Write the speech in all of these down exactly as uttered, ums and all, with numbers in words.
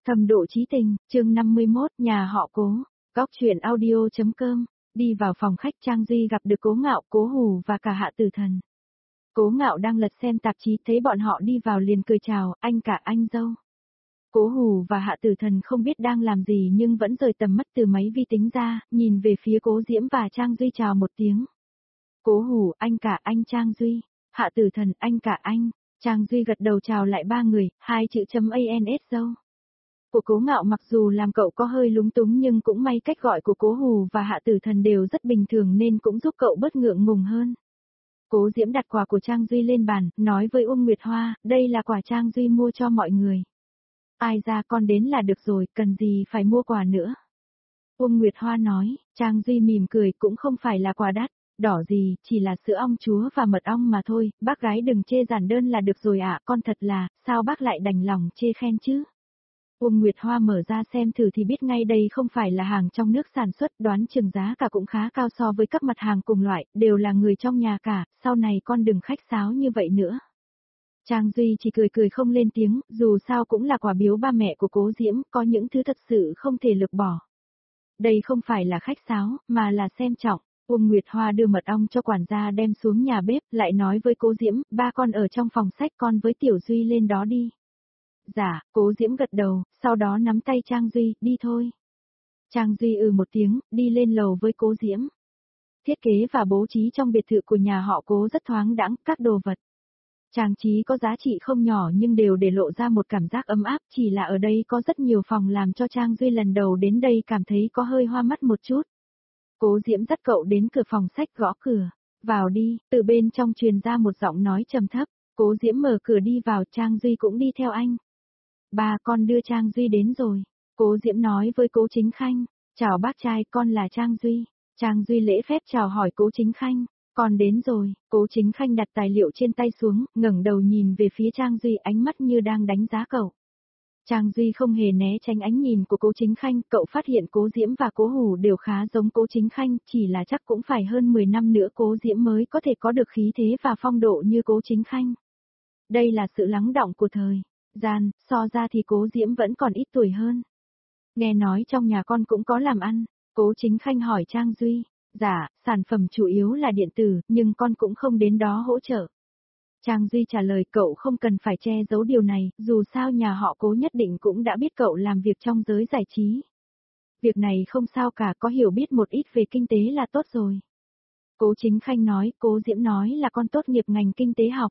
Thâm độ chí tình, chương năm mươi mốt, nhà họ Cố, góc truyện audio.com, đi vào phòng khách Trang Duy gặp được Cố Ngạo, Cố Hù và cả Hạ Tử Thần. Cố Ngạo đang lật xem tạp chí thấy bọn họ đi vào liền cười chào, anh cả anh dâu. Cố Hù và Hạ Tử Thần không biết đang làm gì nhưng vẫn rời tầm mắt từ máy vi tính ra, nhìn về phía Cố Diễm và Trang Duy chào một tiếng. Cố Hù, anh cả anh Trang Duy, Hạ Tử Thần, anh cả anh, Trang Duy gật đầu chào lại ba người, hai chữ chấm ans dâu. Của Cố Ngạo mặc dù làm cậu có hơi lúng túng nhưng cũng may cách gọi của Cố Hù và Hạ Tử Thần đều rất bình thường nên cũng giúp cậu bớt ngượng ngùng hơn. Cố Diễm đặt quà của Trang Duy lên bàn, nói với Uông Nguyệt Hoa, đây là quà Trang Duy mua cho mọi người. Ai ra con đến là được rồi, cần gì phải mua quà nữa. Uông Nguyệt Hoa nói, Trang Duy mỉm cười cũng không phải là quà đắt, đỏ gì, chỉ là sữa ong chúa và mật ong mà thôi, bác gái đừng chê giản đơn là được rồi ạ, con thật là, sao bác lại đành lòng chê khen chứ. Uông Nguyệt Hoa mở ra xem thử thì biết ngay đây không phải là hàng trong nước sản xuất, đoán chừng giá cả cũng khá cao so với các mặt hàng cùng loại, đều là người trong nhà cả, sau này con đừng khách sáo như vậy nữa. Trang Duy chỉ cười cười không lên tiếng, dù sao cũng là quà biếu ba mẹ của Cố Diễm, có những thứ thật sự không thể lược bỏ. Đây không phải là khách sáo, mà là xem trọng. Uông Nguyệt Hoa đưa mật ong cho quản gia đem xuống nhà bếp, lại nói với Cố Diễm, ba con ở trong phòng sách con với Tiểu Duy lên đó đi. Dạ, Cố Diễm gật đầu, sau đó nắm tay Trang Duy, đi thôi. Trang Duy ừ một tiếng, đi lên lầu với Cố Diễm. Thiết kế và bố trí trong biệt thự của nhà họ Cố rất thoáng đãng, các đồ vật. Trang trí có giá trị không nhỏ nhưng đều để lộ ra một cảm giác ấm áp, chỉ là ở đây có rất nhiều phòng làm cho Trang Duy lần đầu đến đây cảm thấy có hơi hoa mắt một chút. Cố Diễm dắt cậu đến cửa phòng sách gõ cửa. Vào đi, từ bên trong truyền ra một giọng nói trầm thấp. Cố Diễm mở cửa đi vào, Trang Duy cũng đi theo anh. Ba con đưa Trang Duy đến rồi. Cố Diễm nói với Cố Chính Khanh. Chào bác trai, con là Trang Duy. Trang Duy lễ phép chào hỏi Cố Chính Khanh. Con đến rồi. Cố Chính Khanh đặt tài liệu trên tay xuống, ngẩng đầu nhìn về phía Trang Duy, ánh mắt như đang đánh giá cậu. Trang Duy không hề né tránh ánh nhìn của Cố Chính Khanh, cậu phát hiện Cố Diễm và Cố Hù đều khá giống Cố Chính Khanh, chỉ là chắc cũng phải hơn mười năm nữa Cố Diễm mới có thể có được khí thế và phong độ như Cố Chính Khanh. Đây là sự lắng đọng của thời gian, so ra thì Cố Diễm vẫn còn ít tuổi hơn. Nghe nói trong nhà con cũng có làm ăn, Cố Chính Khanh hỏi Trang Duy. Dạ, sản phẩm chủ yếu là điện tử, nhưng con cũng không đến đó hỗ trợ. Trang Duy trả lời cậu không cần phải che giấu điều này, dù sao nhà họ Cố nhất định cũng đã biết cậu làm việc trong giới giải trí. Việc này không sao cả, có hiểu biết một ít về kinh tế là tốt rồi. Cố Chính Khanh nói, Cố Diễm nói là con tốt nghiệp ngành kinh tế học.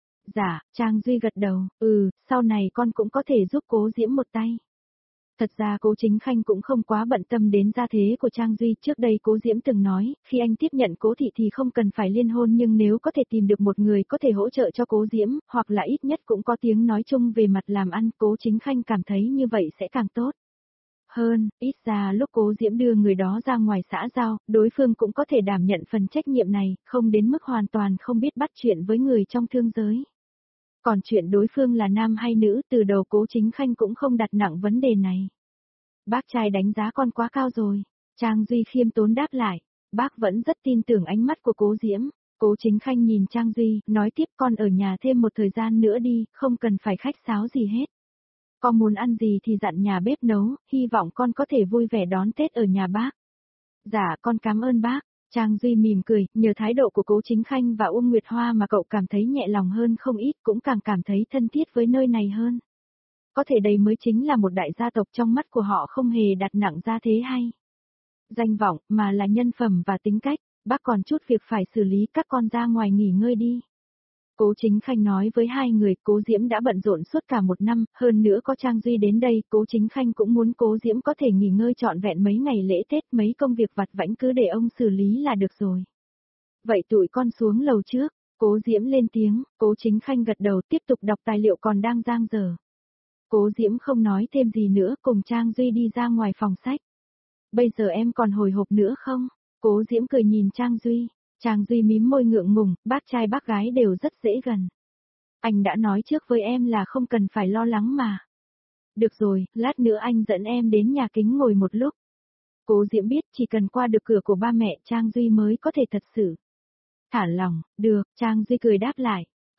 Dạ, Trang Duy gật đầu, ừ, sau này con cũng có thể giúp Cố Diễm một tay. Thật ra Cố Chính Khanh cũng không quá bận tâm đến gia thế của Trang Duy, trước đây Cố Diễm từng nói, khi anh tiếp nhận Cố Thị thì không cần phải liên hôn nhưng nếu có thể tìm được một người có thể hỗ trợ cho Cố Diễm, hoặc là ít nhất cũng có tiếng nói chung về mặt làm ăn, Cố Chính Khanh cảm thấy như vậy sẽ càng tốt. Hơn, ít ra lúc Cố Diễm đưa người đó ra ngoài xã giao, đối phương cũng có thể đảm nhận phần trách nhiệm này, không đến mức hoàn toàn không biết bắt chuyện với người trong thương giới. Còn chuyện đối phương là nam hay nữ, từ đầu Cố Chính Khanh cũng không đặt nặng vấn đề này. Bác trai đánh giá con quá cao rồi. Trang Duy khiêm tốn đáp lại. Bác vẫn rất tin tưởng ánh mắt của Cố Diễm. Cố Chính Khanh nhìn Trang Duy, nói tiếp con ở nhà thêm một thời gian nữa đi, không cần phải khách sáo gì hết. Con muốn ăn gì thì dặn nhà bếp nấu, hy vọng con có thể vui vẻ đón Tết ở nhà bác. Dạ, con cảm ơn bác. Trang Duy mỉm cười, nhờ thái độ của Cố Chính Khanh và Uông Nguyệt Hoa mà cậu cảm thấy nhẹ lòng hơn không ít, cũng càng cảm thấy thân thiết với nơi này hơn. Có thể đây mới chính là một đại gia tộc, trong mắt của họ không hề đặt nặng gia thế hay danh vọng, mà là nhân phẩm và tính cách. Bác còn chút việc phải xử lý, các con ra ngoài nghỉ ngơi đi. Cố Chính Khanh nói với hai người, Cố Diễm đã bận rộn suốt cả một năm, hơn nữa có Trang Duy đến đây, Cố Chính Khanh cũng muốn Cố Diễm có thể nghỉ ngơi trọn vẹn mấy ngày lễ Tết, mấy công việc vặt vãnh cứ để ông xử lý là được rồi. Vậy tụi con xuống lầu trước. Cố Diễm lên tiếng, Cố Chính Khanh gật đầu tiếp tục đọc tài liệu còn đang dang dở. Cố Diễm không nói thêm gì nữa, cùng Trang Duy đi ra ngoài phòng sách. Bây giờ em còn hồi hộp nữa không? Cố Diễm cười nhìn Trang Duy. Trang Duy mím môi ngượng ngùng, bác trai bác gái đều rất dễ gần. Anh đã nói trước với em là không cần phải lo lắng mà. Được rồi, lát nữa anh dẫn em đến nhà kính ngồi một lúc. Cố Diễm biết chỉ cần qua được cửa của ba mẹ Trang Duy mới có thể thật sự thả lòng, được, Trang Duy cười đáp lại.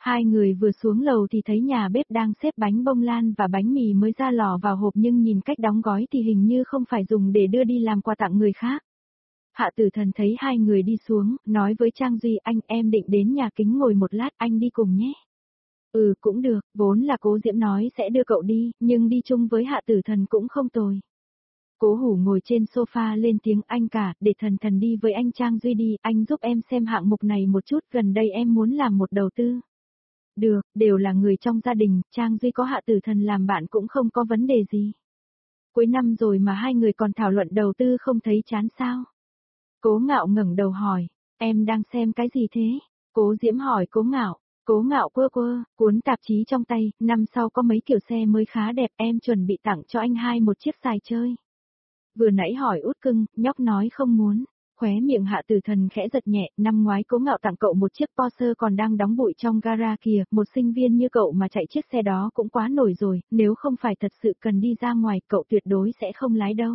Hai người vừa xuống lầu thì thấy nhà bếp đang xếp bánh bông lan và bánh mì mới ra lò vào hộp nhưng nhìn cách đóng gói thì hình như không phải dùng để đưa đi làm quà tặng người khác. Hạ Tử Thần thấy hai người đi xuống, nói với Trang Duy anh em định đến nhà kính ngồi một lát anh đi cùng nhé. Ừ cũng được, vốn là Cố Diễm nói sẽ đưa cậu đi, nhưng đi chung với Hạ Tử Thần cũng không tồi. Cố Hủ ngồi trên sofa lên tiếng anh cả, để Thần Thần đi với anh Trang Duy đi, anh giúp em xem hạng mục này một chút, gần đây em muốn làm một đầu tư. Được, đều là người trong gia đình, Trang Duy có Hạ Tử Thần làm bạn cũng không có vấn đề gì. Cuối năm rồi mà hai người còn thảo luận đầu tư không thấy chán sao? Cố Ngạo ngẩng đầu hỏi, em đang xem cái gì thế? Cố Diễm hỏi Cố Ngạo, Cố Ngạo quơ quơ, cuốn tạp chí trong tay, năm sau có mấy kiểu xe mới khá đẹp em chuẩn bị tặng cho anh hai một chiếc xài chơi. Vừa nãy hỏi út cưng, nhóc nói không muốn. Khóe miệng Hạ Tử Thần khẽ giật nhẹ, năm ngoái Cố Ngạo tặng cậu một chiếc Porsche còn đang đóng bụi trong gara kìa, một sinh viên như cậu mà chạy chiếc xe đó cũng quá nổi rồi, nếu không phải thật sự cần đi ra ngoài cậu tuyệt đối sẽ không lái đâu.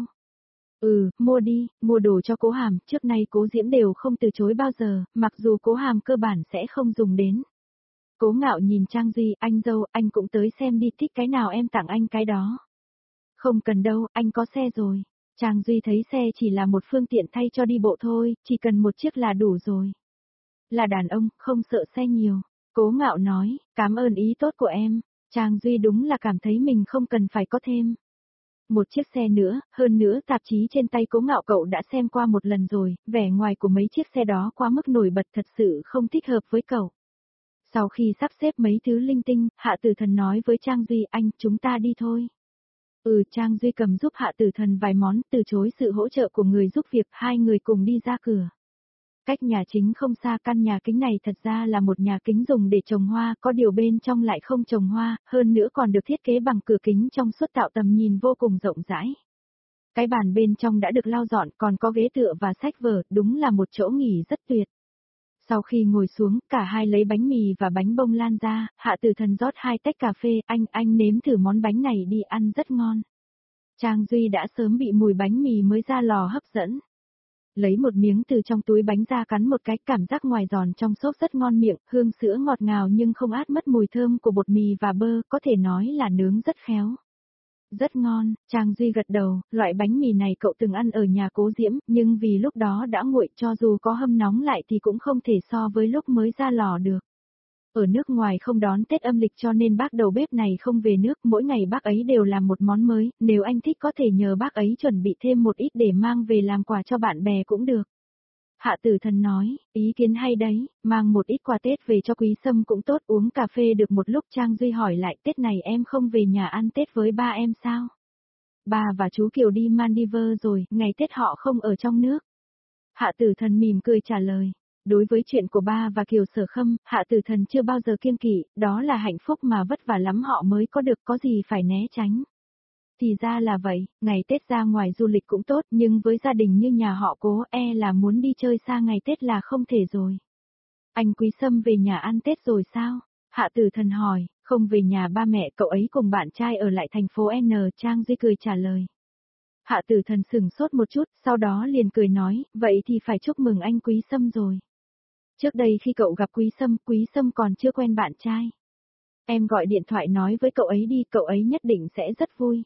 Ừ, mua đi, mua đồ cho Cố Hàm, trước nay Cố Diễm đều không từ chối bao giờ, mặc dù Cố Hàm cơ bản sẽ không dùng đến. Cố Ngạo nhìn Trang Duy, anh dâu, anh cũng tới xem đi, thích cái nào em tặng anh cái đó. Không cần đâu, anh có xe rồi. Trang Duy thấy xe chỉ là một phương tiện thay cho đi bộ thôi, chỉ cần một chiếc là đủ rồi. Là đàn ông, không sợ xe nhiều. Cố Ngạo nói, cảm ơn ý tốt của em. Trang Duy đúng là cảm thấy mình không cần phải có thêm một chiếc xe nữa, hơn nữa tạp chí trên tay Cố Ngạo cậu đã xem qua một lần rồi, vẻ ngoài của mấy chiếc xe đó quá mức nổi bật thật sự không thích hợp với cậu. Sau khi sắp xếp mấy thứ linh tinh, Hạ Tử Thần nói với Trang Duy anh, chúng ta đi thôi. Ừ, Trang Duy cầm giúp Hạ Tử Thần vài món, từ chối sự hỗ trợ của người giúp việc, hai người cùng đi ra cửa. Cách nhà chính không xa, căn nhà kính này thật ra là một nhà kính dùng để trồng hoa, có điều bên trong lại không trồng hoa, hơn nữa còn được thiết kế bằng cửa kính trong suốt tạo tầm nhìn vô cùng rộng rãi. Cái bàn bên trong đã được lau dọn, còn có ghế tựa và sách vở, đúng là một chỗ nghỉ rất tuyệt. Sau khi ngồi xuống, cả hai lấy bánh mì và bánh bông lan ra, Hạ Tử Thần rót hai tách cà phê, anh, anh nếm thử món bánh này đi, ăn rất ngon. Trang Duy đã sớm bị mùi bánh mì mới ra lò hấp dẫn. Lấy một miếng từ trong túi bánh ra cắn một cái, cảm giác ngoài giòn trong xốp rất ngon miệng, hương sữa ngọt ngào nhưng không át mất mùi thơm của bột mì và bơ, có thể nói là nướng rất khéo. Rất ngon, Trang Duy gật đầu, loại bánh mì này cậu từng ăn ở nhà Cố Diễm, nhưng vì lúc đó đã nguội cho dù có hâm nóng lại thì cũng không thể so với lúc mới ra lò được. Ở nước ngoài không đón Tết âm lịch cho nên bác đầu bếp này không về nước, mỗi ngày bác ấy đều làm một món mới, nếu anh thích có thể nhờ bác ấy chuẩn bị thêm một ít để mang về làm quà cho bạn bè cũng được. Hạ Tử Thần nói, ý kiến hay đấy, mang một ít quà Tết về cho Quý Sâm cũng tốt, uống cà phê được một lúc. Trang Duy hỏi lại, Tết này em không về nhà ăn Tết với ba em sao? Ba và chú Kiều đi Maldives rồi, ngày Tết họ không ở trong nước. Hạ Tử Thần mỉm cười trả lời. Đối với chuyện của ba và Kiều Sở Khâm, Hạ Tử Thần chưa bao giờ kiêng kỵ, đó là hạnh phúc mà vất vả lắm họ mới có được, có gì phải né tránh. Thì ra là vậy, ngày Tết ra ngoài du lịch cũng tốt, nhưng với gia đình như nhà họ Cố e là muốn đi chơi xa ngày Tết là không thể rồi. Anh Quý Sâm về nhà ăn Tết rồi sao? Hạ Tử Thần hỏi, không về nhà ba mẹ cậu ấy cùng bạn trai ở lại thành phố N. Trang Duy cười trả lời. Hạ Tử Thần sừng sốt một chút, sau đó liền cười nói, vậy thì phải chúc mừng anh Quý Sâm rồi. Trước đây khi cậu gặp Quý Sâm, Quý Sâm còn chưa quen bạn trai. Em gọi điện thoại nói với cậu ấy đi, cậu ấy nhất định sẽ rất vui.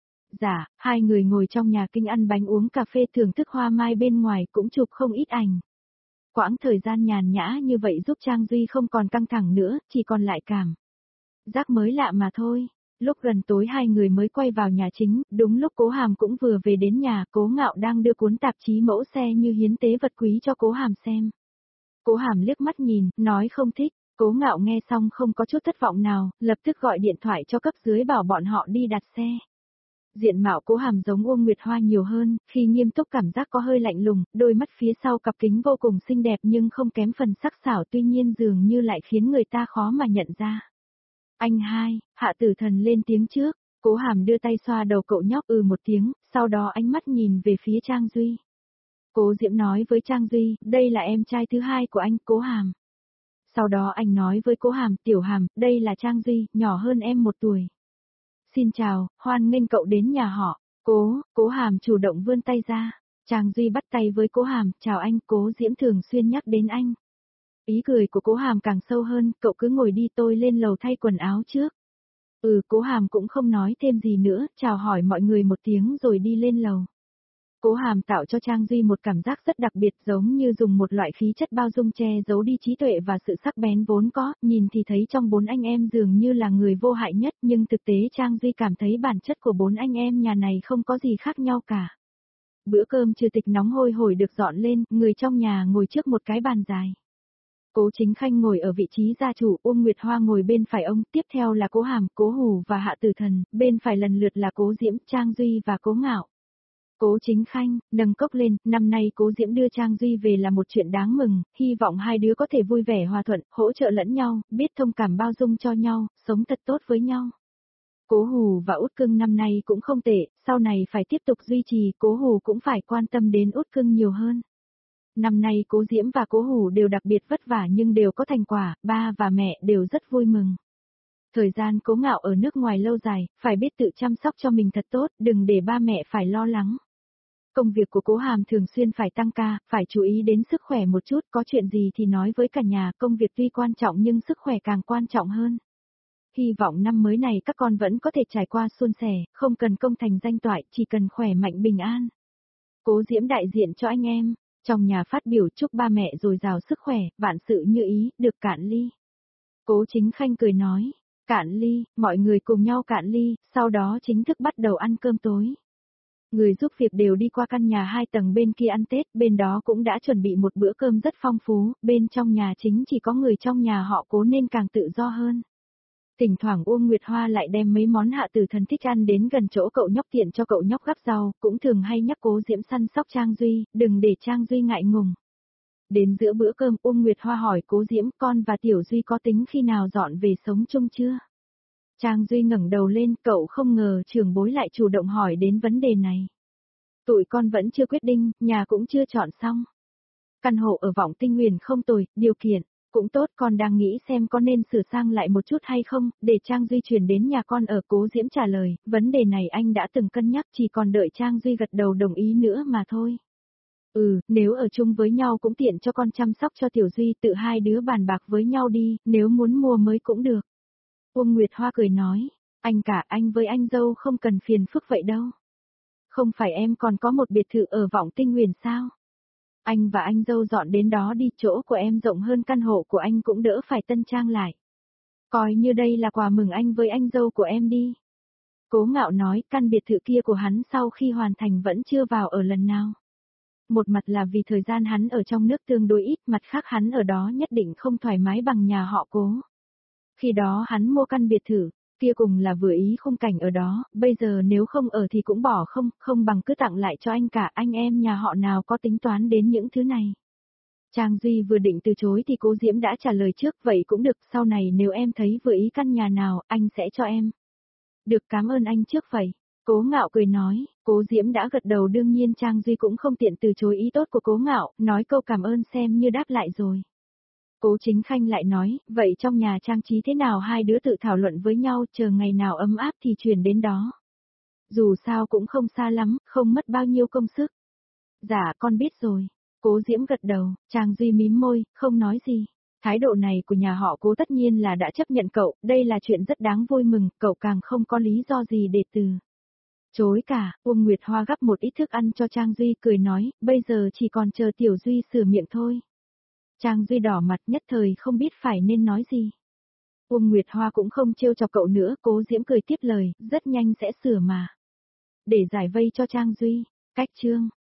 Dạ, hai người ngồi trong nhà kinh ăn bánh uống cà phê thưởng thức hoa mai bên ngoài cũng chụp không ít ảnh. Quãng thời gian nhàn nhã như vậy giúp Trang Duy không còn căng thẳng nữa, chỉ còn lại cảm giác mới lạ mà thôi. Lúc gần tối hai người mới quay vào nhà chính, đúng lúc Cố Hàm cũng vừa về đến nhà, Cố Ngạo đang đưa cuốn tạp chí mẫu xe như hiến tế vật quý cho Cố Hàm xem. Cố Hàm liếc mắt nhìn, nói không thích, Cố Ngạo nghe xong không có chút thất vọng nào, lập tức gọi điện thoại cho cấp dưới bảo bọn họ đi đặt xe. Diện mạo Cố Hàm giống Uông Nguyệt Hoa nhiều hơn, khi nghiêm túc cảm giác có hơi lạnh lùng, đôi mắt phía sau cặp kính vô cùng xinh đẹp nhưng không kém phần sắc sảo, tuy nhiên dường như lại khiến người ta khó mà nhận ra. Anh hai, Hạ Tử Thần lên tiếng trước, Cố Hàm đưa tay xoa đầu cậu nhóc ừ một tiếng, sau đó ánh mắt nhìn về phía Trang Duy. Cố Diễm nói với Trang Duy, đây là em trai thứ hai của anh, Cố Hàm. Sau đó anh nói với Cố Hàm, Tiểu Hàm, đây là Trang Duy, nhỏ hơn em một tuổi. Xin chào, hoan nghênh cậu đến nhà họ. Cố, Cố Hàm chủ động vươn tay ra. Trang Duy bắt tay với Cố Hàm, chào anh, Cố Diễm thường xuyên nhắc đến anh. Ý cười của Cố Hàm càng sâu hơn, cậu cứ ngồi đi tôi lên lầu thay quần áo trước. Ừ, Cố Hàm cũng không nói thêm gì nữa, chào hỏi mọi người một tiếng rồi đi lên lầu. Cố Hàm tạo cho Trang Duy một cảm giác rất đặc biệt, giống như dùng một loại khí chất bao dung che giấu đi trí tuệ và sự sắc bén vốn có, nhìn thì thấy trong bốn anh em dường như là người vô hại nhất, nhưng thực tế Trang Duy cảm thấy bản chất của bốn anh em nhà này không có gì khác nhau cả. Bữa cơm trừ tịch nóng hôi hổi được dọn lên, người trong nhà ngồi trước một cái bàn dài. Cố Chính Khanh ngồi ở vị trí gia chủ, Uông Nguyệt Hoa ngồi bên phải ông, tiếp theo là Cố Hàm, Cố Hù và Hạ Tử Thần, bên phải lần lượt là Cố Diễm, Trang Duy và Cố Ngạo. Cố Chính Khanh, nâng cốc lên, năm nay Cố Diễm đưa Trang Duy về là một chuyện đáng mừng, hy vọng hai đứa có thể vui vẻ hòa thuận, hỗ trợ lẫn nhau, biết thông cảm bao dung cho nhau, sống thật tốt với nhau. Cố Hù và Út Cưng năm nay cũng không tệ, sau này phải tiếp tục duy trì, Cố Hù cũng phải quan tâm đến Út Cưng nhiều hơn. Năm nay Cố Diễm và Cố Hù đều đặc biệt vất vả nhưng đều có thành quả, ba và mẹ đều rất vui mừng. Thời gian Cố Ngạo ở nước ngoài lâu dài, phải biết tự chăm sóc cho mình thật tốt, đừng để ba mẹ phải lo lắng. Công việc của Cố Hàm thường xuyên phải tăng ca, phải chú ý đến sức khỏe một chút, có chuyện gì thì nói với cả nhà, công việc tuy quan trọng nhưng sức khỏe càng quan trọng hơn. Hy vọng năm mới này các con vẫn có thể trải qua suôn sẻ, không cần công thành danh toại, chỉ cần khỏe mạnh bình an. Cố Diễm đại diện cho anh em, trong nhà phát biểu chúc ba mẹ dồi dào sức khỏe, vạn sự như ý, được cạn ly. Cố Chính Khanh cười nói, cạn ly, mọi người cùng nhau cạn ly, sau đó chính thức bắt đầu ăn cơm tối. Người giúp việc đều đi qua căn nhà hai tầng bên kia ăn Tết, bên đó cũng đã chuẩn bị một bữa cơm rất phong phú, bên trong nhà chính chỉ có người trong nhà họ Cố nên càng tự do hơn. Thỉnh thoảng Uông Nguyệt Hoa lại đem mấy món Hạ Tử Thần thích ăn đến gần chỗ cậu nhóc tiện cho cậu nhóc gắp rau, cũng thường hay nhắc Cố Diễm săn sóc Trang Duy, đừng để Trang Duy ngại ngùng. Đến giữa bữa cơm Uông Nguyệt Hoa hỏi Cố Diễm con và Tiểu Duy có tính khi nào dọn về sống chung chưa? Trang Duy ngẩng đầu lên, cậu không ngờ trưởng bối lại chủ động hỏi đến vấn đề này. Tụi con vẫn chưa quyết định, nhà cũng chưa chọn xong. Căn hộ ở Vọng Tinh Nguyền không tồi, điều kiện cũng tốt, con đang nghĩ xem có nên sửa sang lại một chút hay không, để Trang Duy chuyển đến nhà con ở. Cố Diễm trả lời, vấn đề này anh đã từng cân nhắc, chỉ còn đợi Trang Duy gật đầu đồng ý nữa mà thôi. Ừ, nếu ở chung với nhau cũng tiện cho con chăm sóc cho Tiểu Duy, tự hai đứa bàn bạc với nhau đi, nếu muốn mua mới cũng được. Uông Nguyệt Hoa cười nói, anh cả anh với anh dâu không cần phiền phức vậy đâu. Không phải em còn có một biệt thự ở Vọng Tinh Nguyền sao? Anh và anh dâu dọn đến đó đi, chỗ của em rộng hơn căn hộ của anh cũng đỡ phải tân trang lại. Coi như đây là quà mừng anh với anh dâu của em đi. Cố Ngạo nói, căn biệt thự kia của hắn sau khi hoàn thành vẫn chưa vào ở lần nào. Một mặt là vì thời gian hắn ở trong nước tương đối ít, mặt khác hắn ở đó nhất định không thoải mái bằng nhà họ Cố. Khi đó hắn mua căn biệt thự, kia cùng là vừa ý khung cảnh ở đó, bây giờ nếu không ở thì cũng bỏ không, không bằng cứ tặng lại cho anh cả, anh em nhà họ nào có tính toán đến những thứ này. Trang Duy vừa định từ chối thì Cố Diễm đã trả lời trước, vậy cũng được, sau này nếu em thấy vừa ý căn nhà nào, anh sẽ cho em. Được, cảm ơn anh trước vậy. Cố Ngạo cười nói, Cố Diễm đã gật đầu, đương nhiên Trang Duy cũng không tiện từ chối ý tốt của Cố Ngạo, nói câu cảm ơn xem như đáp lại rồi. Cố Chính Khanh lại nói, vậy trong nhà trang trí thế nào hai đứa tự thảo luận với nhau, chờ ngày nào ấm áp thì chuyển đến đó. Dù sao cũng không xa lắm, không mất bao nhiêu công sức. Dạ con biết rồi. Cố Diễm gật đầu, Trang Duy mím môi, không nói gì. Thái độ này của nhà họ Cố tất nhiên là đã chấp nhận cậu, đây là chuyện rất đáng vui mừng, cậu càng không có lý do gì để từ chối cả. Uông Nguyệt Hoa gắp một ít thức ăn cho Trang Duy, cười nói, bây giờ chỉ còn chờ Tiểu Duy sửa miệng thôi. Trang Duy đỏ mặt nhất thời không biết phải nên nói gì. Uông Nguyệt Hoa cũng không trêu chọc cậu nữa, Cố Diễm cười tiếp lời, rất nhanh sẽ sửa mà. Để giải vây cho Trang Duy, cách chương.